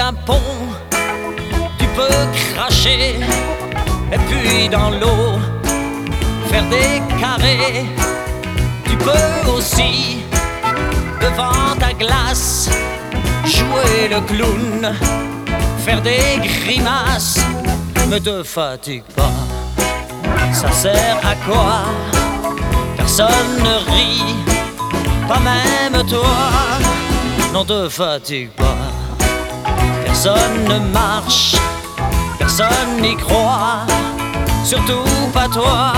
d'un pont, tu peux cracher, et puis dans l'eau, faire des carrés. Tu peux aussi, devant ta glace, jouer le clown, faire des grimaces. Ne te fatigue pas, ça sert à quoi? Personne ne rit, pas même toi. N'en te fatigue pas, personne ne marche, personne n'y croit, surtout pas toi.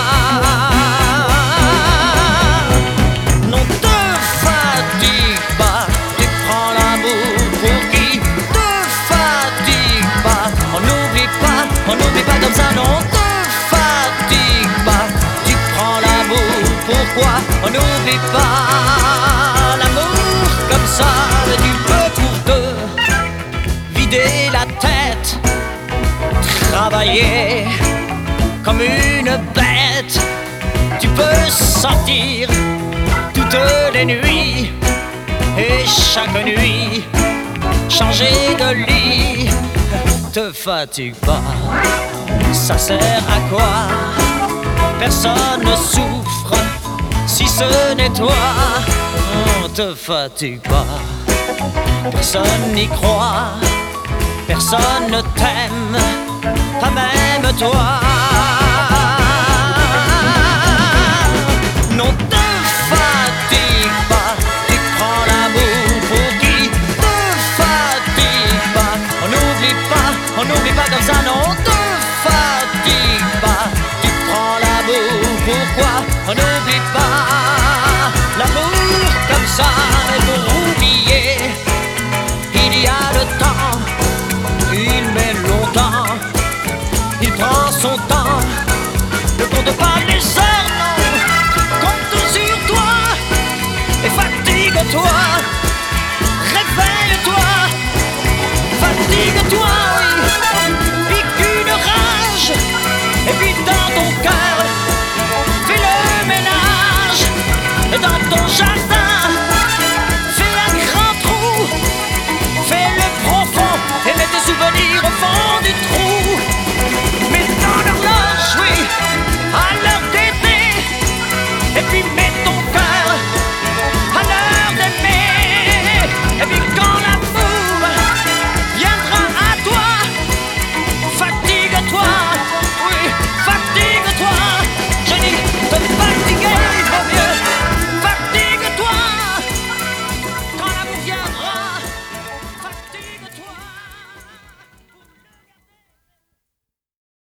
Non te fatigue pas, tu prends l'amour pour qui? Te fatigue pas, on n'oublie pas comme ça. Non te fatigue pas, tu prends l'amour, pourquoi? On n'oublie pas l'amour comme ça. Tu peux pour deux vider la tête, travailler comme une bête. Tu peux sortir toutes les nuits et chaque nuit changer de lit. Te fatigue pas, ça sert à quoi? Personne ne souffre si ce n'est toi. Oh, te fatigue pas, personne n'y croit, personne ne t'aime, pas même toi. Non te fatigue pas, tu prends l'amour pour qui? Te fatigue pas, on n'oublie pas comme ça. Non te fatigue pas, tu prends l'amour, pourquoi? On n'oublie pas l'amour comme ça. Et pour oublier, il y a le temps, il met longtemps, il prend son temps.